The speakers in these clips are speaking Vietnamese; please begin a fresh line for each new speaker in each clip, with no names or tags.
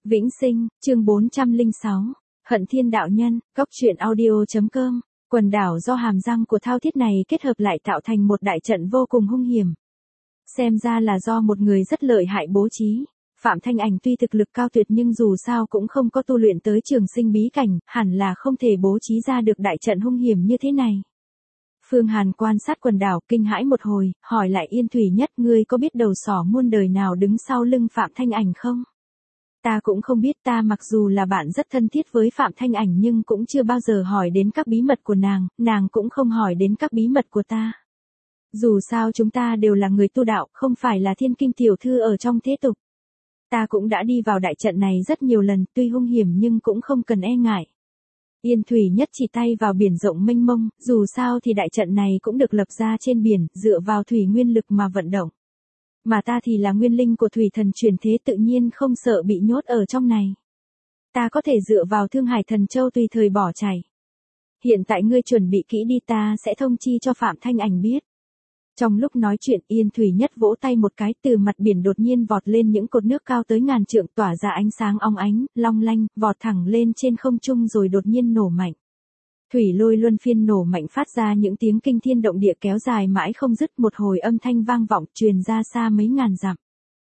Vĩnh Sinh, chương 406, Hận Thiên Đạo Nhân, Góc truyện audio.com. Quần đảo do hàm răng của thao thiết này kết hợp lại tạo thành một đại trận vô cùng hung hiểm. Xem ra là do một người rất lợi hại bố trí. Phạm Thanh Ảnh tuy thực lực cao tuyệt nhưng dù sao cũng không có tu luyện tới trường sinh bí cảnh, hẳn là không thể bố trí ra được đại trận hung hiểm như thế này. Phương Hàn quan sát quần đảo kinh hãi một hồi, hỏi lại Yên Thủy Nhất, ngươi có biết đầu sỏ muôn đời nào đứng sau lưng Phạm Thanh Ảnh không? Ta cũng không biết, ta mặc dù là bạn rất thân thiết với Phạm Thanh Ảnh nhưng cũng chưa bao giờ hỏi đến các bí mật của nàng cũng không hỏi đến các bí mật của ta. Dù sao chúng ta đều là người tu đạo, không phải là thiên kim tiểu thư ở trong thế tục. Ta cũng đã đi vào đại trận này rất nhiều lần, tuy hung hiểm nhưng cũng không cần e ngại. Yên Thủy Nhất chỉ tay vào biển rộng mênh mông, dù sao thì đại trận này cũng được lập ra trên biển, dựa vào thủy nguyên lực mà vận động. Mà ta thì là nguyên linh của thủy thần chuyển thế, tự nhiên không sợ bị nhốt ở trong này. Ta có thể dựa vào Thương Hải Thần Châu tùy thời bỏ chạy. Hiện tại ngươi chuẩn bị kỹ đi, ta sẽ thông chi cho Phạm Thanh Ảnh biết. Trong lúc nói chuyện, Yên Thủy Nhất vỗ tay một cái, từ mặt biển đột nhiên vọt lên những cột nước cao tới ngàn trượng, tỏa ra ánh sáng óng ánh, long lanh, vọt thẳng lên trên không trung rồi đột nhiên nổ mạnh. Thủy lôi luân phiên nổ mạnh phát ra những tiếng kinh thiên động địa kéo dài mãi không dứt, một hồi âm thanh vang vọng truyền ra xa mấy ngàn dặm.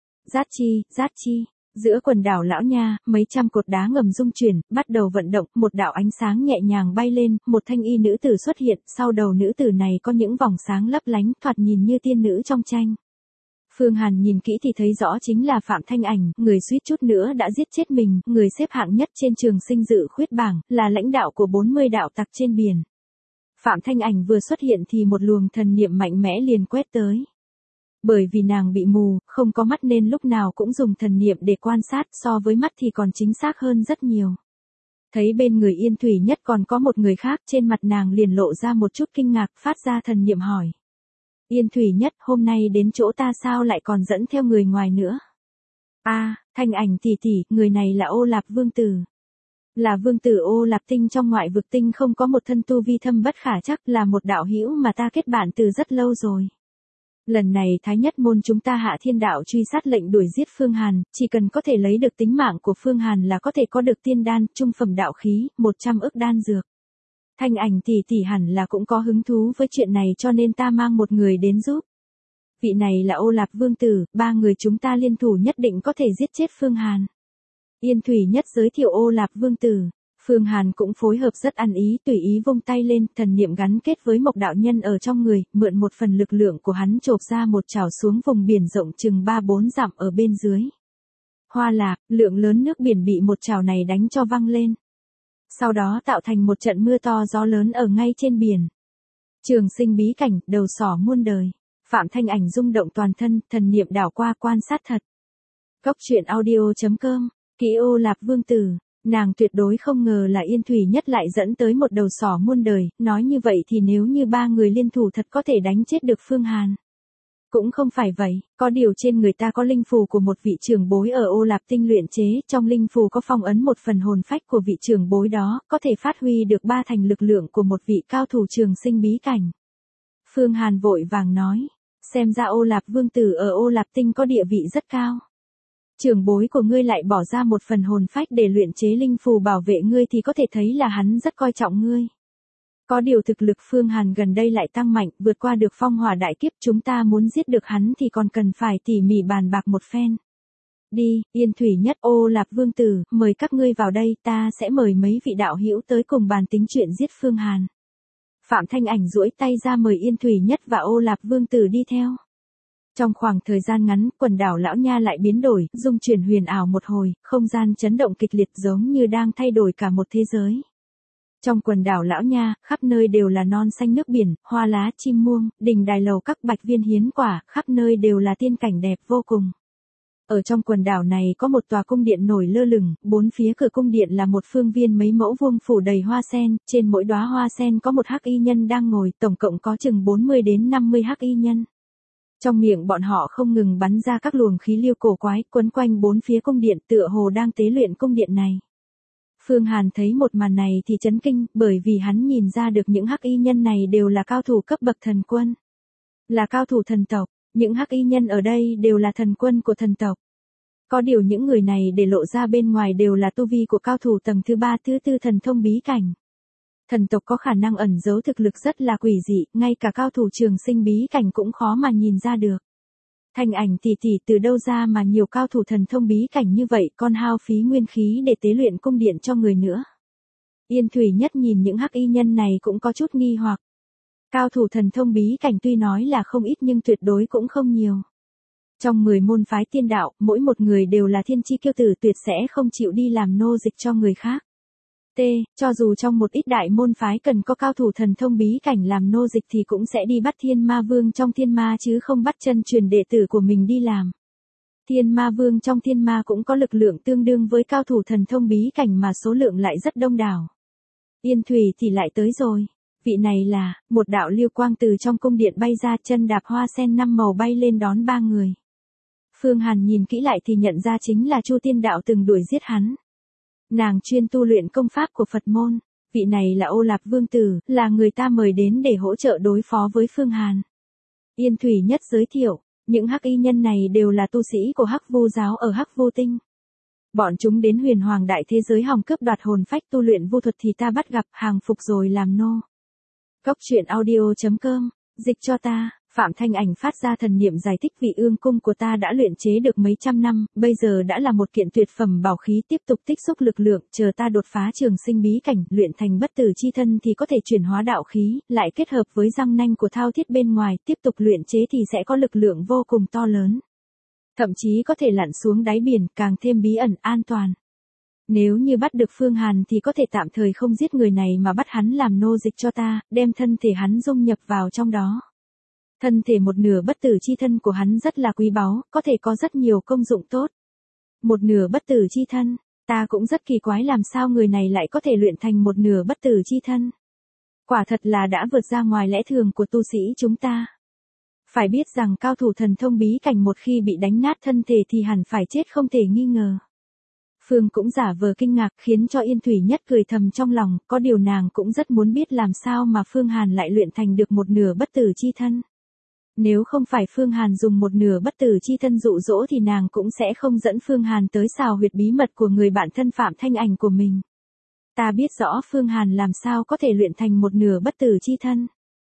Rát chi, giữa quần đảo Lão Nha, mấy trăm cột đá ngầm rung chuyển, bắt đầu vận động, một đạo ánh sáng nhẹ nhàng bay lên, một thanh y nữ tử xuất hiện, sau đầu nữ tử này có những vòng sáng lấp lánh, thoạt nhìn như tiên nữ trong tranh. Phương Hàn nhìn kỹ thì thấy rõ chính là Phạm Thanh Ảnh, người suýt chút nữa đã giết chết mình, người xếp hạng nhất trên trường sinh dự khuyết bảng, là lãnh đạo của 40 đạo tặc trên biển. Phạm Thanh Ảnh vừa xuất hiện thì một luồng thần niệm mạnh mẽ liền quét tới. Bởi vì nàng bị mù, không có mắt nên lúc nào cũng dùng thần niệm để quan sát, so với mắt thì còn chính xác hơn rất nhiều. Thấy bên người Yên Thủy Nhất còn có một người khác, trên mặt nàng liền lộ ra một chút kinh ngạc, phát ra thần niệm hỏi. Yên Thủy Nhất, hôm nay đến chỗ ta sao lại còn dẫn theo người ngoài nữa? Thanh Ảnh tỷ tỷ, người này là Ô Lạp Vương Tử. Là Vương Tử Ô Lạp Tinh trong Ngoại Vực Tinh, không có một thân tu vi thâm bất khả chắc, là một đạo hữu mà ta kết bạn từ rất lâu rồi. Lần này Thái Nhất môn chúng ta hạ thiên đạo truy sát lệnh đuổi giết Phương Hàn, chỉ cần có thể lấy được tính mạng của Phương Hàn là có thể có được tiên đan, trung phẩm đạo khí, 100 ức đan dược. Thanh Ảnh tỷ tỷ hẳn là cũng có hứng thú với chuyện này cho nên ta mang một người đến giúp. Vị này là Ô Lạp Vương Tử, 3 người chúng ta liên thủ nhất định có thể giết chết Phương Hàn. Yên Thủy Nhất giới thiệu Ô Lạp Vương Tử. Phương Hàn cũng phối hợp rất ăn ý, tùy ý vung tay lên, thần niệm gắn kết với Mộc đạo nhân ở trong người, mượn một phần lực lượng của hắn chộp ra một chảo xuống vùng biển rộng chừng 3-4 dặm ở bên dưới. Hoa lạc, lượng lớn nước biển bị một chảo này đánh cho văng lên. Sau đó tạo thành một trận mưa to gió lớn ở ngay trên biển. Trường sinh bí cảnh, đầu sỏ muôn đời. Phạm Thanh Ảnh rung động toàn thân, thần niệm đảo qua quan sát thật. Góc truyện audio.com, ký Ô Lạp Vương Tử. Nàng tuyệt đối không ngờ là Yên Thủy Nhất lại dẫn tới một đầu sỏ muôn đời, nói như vậy thì nếu như 3 người liên thủ thật có thể đánh chết được Phương Hàn. Cũng không phải vậy, có điều trên người ta có linh phù của một vị trưởng bối ở Ô Lạp Tinh luyện chế, trong linh phù có phong ấn một phần hồn phách của vị trưởng bối đó, có thể phát huy được 3 thành lực lượng của một vị cao thủ trường sinh bí cảnh. Phương Hàn vội vàng nói, xem ra Ô Lạp Vương Tử ở Ô Lạp Tinh có địa vị rất cao. Trưởng bối của ngươi lại bỏ ra một phần hồn phách để luyện chế linh phù bảo vệ ngươi thì có thể thấy là hắn rất coi trọng ngươi. Có điều thực lực Phương Hàn gần đây lại tăng mạnh, vượt qua được phong hỏa đại kiếp, chúng ta muốn giết được hắn thì còn cần phải tỉ mỉ bàn bạc một phen. Đi, Yên Thủy Nhất, Ô Lạp Vương Tử, mời các ngươi vào đây, ta sẽ mời mấy vị đạo hữu tới cùng bàn tính chuyện giết Phương Hàn. Phạm Thanh Ảnh duỗi tay ra mời Yên Thủy Nhất và Ô Lạp Vương Tử đi theo. Trong khoảng thời gian ngắn, quần đảo Lão Nha lại biến đổi, dung chuyển huyền ảo một hồi, không gian chấn động kịch liệt giống như đang thay đổi cả một thế giới. Trong quần đảo Lão Nha, khắp nơi đều là non xanh nước biển, hoa lá chim muông, đình đài lầu các bạch viên hiến quả, khắp nơi đều là tiên cảnh đẹp vô cùng. Ở trong quần đảo này có một tòa cung điện nổi lơ lửng, 4 phía cửa cung điện là một phương viên mấy mẫu vuông phủ đầy hoa sen, trên mỗi đóa hoa sen có một hắc y nhân đang ngồi, tổng cộng có chừng 40 đến 50 hắc y nhân. Trong miệng bọn họ không ngừng bắn ra các luồng khí lưu cổ quái, quấn quanh 4 phía cung điện, tựa hồ đang tế luyện cung điện này. Phương Hàn thấy một màn này thì chấn kinh, bởi vì hắn nhìn ra được những hắc y nhân này đều là cao thủ cấp bậc thần quân. Là cao thủ thần tộc, những hắc y nhân ở đây đều là thần quân của thần tộc. Có điều những người này để lộ ra bên ngoài đều là tu vi của cao thủ tầng thứ 3 thứ 4 thần thông bí cảnh. Thần tộc có khả năng ẩn giấu thực lực rất là quỷ dị, ngay cả cao thủ trường sinh bí cảnh cũng khó mà nhìn ra được. Thanh Ảnh tỷ tỷ từ đâu ra mà nhiều cao thủ thần thông bí cảnh như vậy, con hao phí nguyên khí để tế luyện cung điện cho người nữa. Yên Thủy Nhất nhìn những hắc y nhân này cũng có chút nghi hoặc. Cao thủ thần thông bí cảnh tuy nói là không ít nhưng tuyệt đối cũng không nhiều. Trong 10 môn phái tiên đạo, mỗi một người đều là thiên chi kiêu tử, tuyệt sẽ không chịu đi làm nô dịch cho người khác. Cho dù trong một ít đại môn phái cần có cao thủ thần thông bí cảnh làm nô dịch thì cũng sẽ đi bắt Thiên Ma Vương trong Thiên Ma chứ không bắt chân truyền đệ tử của mình đi làm. Thiên Ma Vương trong Thiên Ma cũng có lực lượng tương đương với cao thủ thần thông bí cảnh mà số lượng lại rất đông đảo. Yên Thủy thì lại tới rồi. Vị này là, một đạo lưu quang từ trong cung điện bay ra, chân đạp hoa sen 5 màu bay lên đón 3 người. Phương Hàn nhìn kỹ lại thì nhận ra chính là Chu Tiên Đạo từng đuổi giết hắn. Nàng chuyên tu luyện công pháp của Phật môn. Vị này là Ô Lạp Vương Tử, là người ta mời đến để hỗ trợ đối phó với Phương Hàn. Yên Thủy Nhất giới thiệu, những hắc y nhân này đều là tu sĩ của Hắc Vu giáo ở Hắc Vu Tinh. Bọn chúng đến Huyền Hoàng đại thế giới hòng cướp đoạt hồn phách tu luyện vu thuật thì ta bắt gặp, hàng phục rồi làm nô. Cốc truyện audio.com, dịch cho ta. Phạm Thanh Ảnh phát ra thần niệm giải thích, vị ương cung của ta đã luyện chế được mấy trăm năm, bây giờ đã là một kiện tuyệt phẩm bảo khí, tiếp tục tích xúc lực lượng, chờ ta đột phá trường sinh bí cảnh, luyện thành bất tử chi thân thì có thể chuyển hóa đạo khí, lại kết hợp với răng nanh của thao thiết bên ngoài, tiếp tục luyện chế thì sẽ có lực lượng vô cùng to lớn. Thậm chí có thể lặn xuống đáy biển, càng thêm bí ẩn, an toàn. Nếu như bắt được Phương Hàn thì có thể tạm thời không giết người này mà bắt hắn làm nô dịch cho ta, đem thân thể hắn dung nhập vào trong đó. Thân thể một nửa bất tử chi thân của hắn rất là quý báu, có thể có rất nhiều công dụng tốt. Một nửa bất tử chi thân, ta cũng rất kỳ quái làm sao người này lại có thể luyện thành một nửa bất tử chi thân. Quả thật là đã vượt ra ngoài lẽ thường của tu sĩ chúng ta. Phải biết rằng cao thủ thần thông bí cảnh một khi bị đánh nát thân thể thì hẳn phải chết không thể nghi ngờ. Phương cũng giả vờ kinh ngạc khiến cho Yên Thủy Nhất cười thầm trong lòng, có điều nàng cũng rất muốn biết làm sao mà Phương Hàn lại luyện thành được một nửa bất tử chi thân. Nếu không phải Phương Hàn dùng một nửa bất tử chi thân dụ dỗ thì nàng cũng sẽ không dẫn Phương Hàn tới xào huyệt bí mật của người bạn thân Phạm Thanh Ảnh của mình. Ta biết rõ Phương Hàn làm sao có thể luyện thành một nửa bất tử chi thân.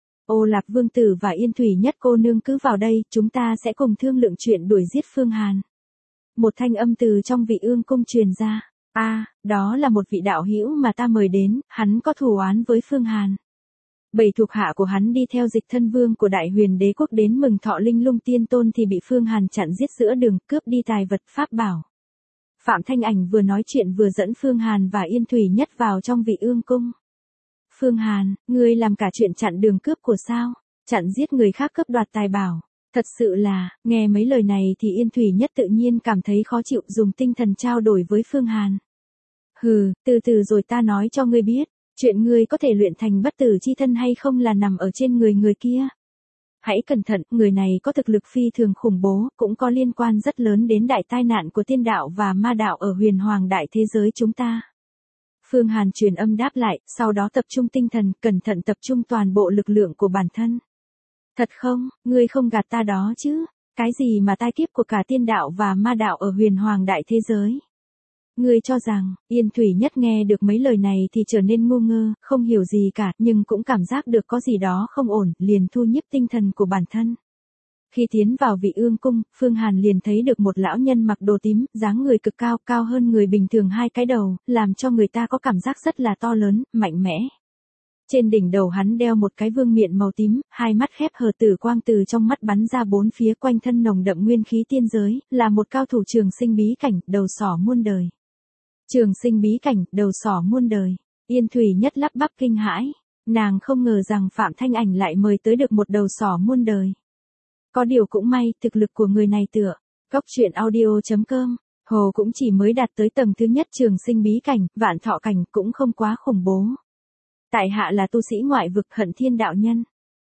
Ô Lạp Vương Tử và Yên Thủy Nhất cô nương cứ vào đây, chúng ta sẽ cùng thương lượng chuyện đuổi giết Phương Hàn. Một thanh âm từ trong vị ương cung truyền ra. Đó là một vị đạo hữu mà ta mời đến, hắn có thù oán với Phương Hàn. 7 thuộc hạ của hắn đi theo Dịch Thân Vương của Đại Huyền Đế quốc đến mừng thọ Linh Lung Tiên Tôn thì bị Phương Hàn chặn giết giữa đường, cướp đi tài vật pháp bảo. Phạm Thanh Ảnh vừa nói chuyện vừa dẫn Phương Hàn và Yên Thủy Nhất vào trong vị ương cung. Phương Hàn, ngươi làm cả chuyện chặn đường cướp của sao? Chặn giết người khác cướp đoạt tài bảo. Thật sự là, nghe mấy lời này thì Yên Thủy Nhất tự nhiên cảm thấy khó chịu, dùng tinh thần trao đổi với Phương Hàn. Hừ, từ từ rồi ta nói cho ngươi biết, chuyện ngươi có thể luyện thành bất tử chi thân hay không là nằm ở trên người kia. Hãy cẩn thận, người này có thực lực phi thường khủng bố, cũng có liên quan rất lớn đến đại tai nạn của tiên đạo và ma đạo ở Huyền Hoàng đại thế giới chúng ta. Phương Hàn truyền âm đáp lại, sau đó tập trung tinh thần, cẩn thận tập trung toàn bộ lực lượng của bản thân. Thật không, ngươi không gạt ta đó chứ, cái gì mà tai kiếp của cả tiên đạo và ma đạo ở Huyền Hoàng đại thế giới. Ngươi cho rằng, Yên Thủy Nhất nghe được mấy lời này thì trở nên ngu ngơ, không hiểu gì cả, nhưng cũng cảm giác được có gì đó không ổn, liền thu nhiếp tinh thần của bản thân. Khi tiến vào vị ương cung, Phương Hàn liền thấy được một lão nhân mặc đồ tím, dáng người cực cao, cao hơn người bình thường 2 cái đầu, làm cho người ta có cảm giác rất là to lớn, mạnh mẽ. Trên đỉnh đầu hắn đeo một cái vương miện màu tím, 2 mắt khép hờ, tử quang từ trong mắt bắn ra 4 phía, quanh thân nồng đậm nguyên khí tiên giới, là một cao thủ trường sinh bí cảnh, đầu sỏ muôn đời. Trường sinh bí cảnh, đầu sỏ muôn đời. Yên Thủy Nhất lắp bắp kinh hãi, nàng không ngờ rằng Phạm Thanh Ảnh lại mời tới được một đầu sỏ muôn đời. Có điều cũng may, thực lực của người này tựa. Cốc truyện audio.com, Hồ cũng chỉ mới đạt tới tầng thứ nhất trường sinh bí cảnh, Vạn Thọ cảnh, cũng không quá khủng bố. Tại hạ là tu sĩ ngoại vực Hận Thiên đạo nhân.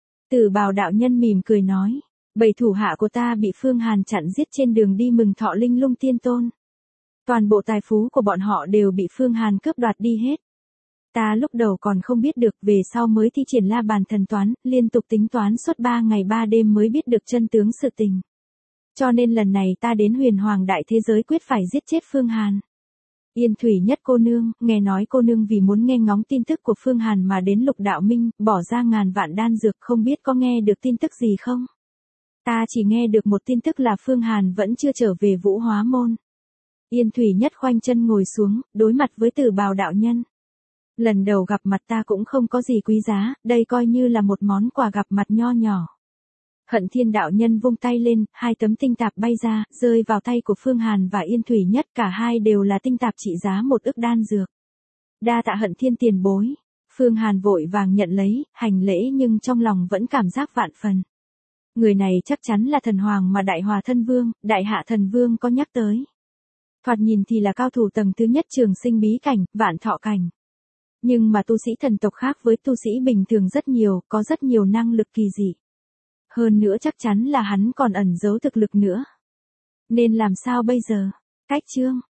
Tử Bào đạo nhân mỉm cười nói, 7 thủ hạ của ta bị Phương Hàn chặn giết trên đường đi mừng thọ Linh Lung Tiên Tôn. Toàn bộ tài phú của bọn họ đều bị Phương Hàn cướp đoạt đi hết. Ta lúc đầu còn không biết được, về sau mới thi triển La Bàn thần toán, liên tục tính toán suốt 3 ngày 3 đêm mới biết được chân tướng sự tình. Cho nên lần này ta đến huyền hoàng đại thế giới quyết phải giết chết Phương Hàn. Yên Thủy Nhất cô nương, nghe nói cô nương vì muốn nghe ngóng tin tức của Phương Hàn mà đến Lục Đạo Minh, bỏ ra ngàn vạn đan dược, không biết có nghe được tin tức gì không? Ta chỉ nghe được một tin tức là Phương Hàn vẫn chưa trở về Vũ Hóa Môn. Yên Thủy Nhất khoanh chân ngồi xuống, đối mặt với Tử Bào đạo nhân. Lần đầu gặp mặt ta cũng không có gì quý giá, đây coi như là một món quà gặp mặt nho nhỏ. Hận Thiên đạo nhân vung tay lên, 2 tấm tinh tạp bay ra, rơi vào tay của Phương Hàn và Yên Thủy Nhất, cả hai đều là tinh tạp trị giá 1 ức đan dược. Đa tạ Hận Thiên tiền bối. Phương Hàn vội vàng nhận lấy, hành lễ nhưng trong lòng vẫn cảm giác vạn phần. Người này chắc chắn là thần hoàng mà Đại Hòa Thân Vương, Đại Hạ Thần Vương có nhắc tới. Thoạt nhìn thì là cao thủ tầng thứ nhất Trường Sinh bí cảnh, Vạn Thọ cảnh. Nhưng mà tu sĩ thần tộc khác với tu sĩ bình thường rất nhiều, có rất nhiều năng lực kỳ dị. Hơn nữa chắc chắn là hắn còn ẩn giấu thực lực nữa. Nên làm sao bây giờ? Cách chương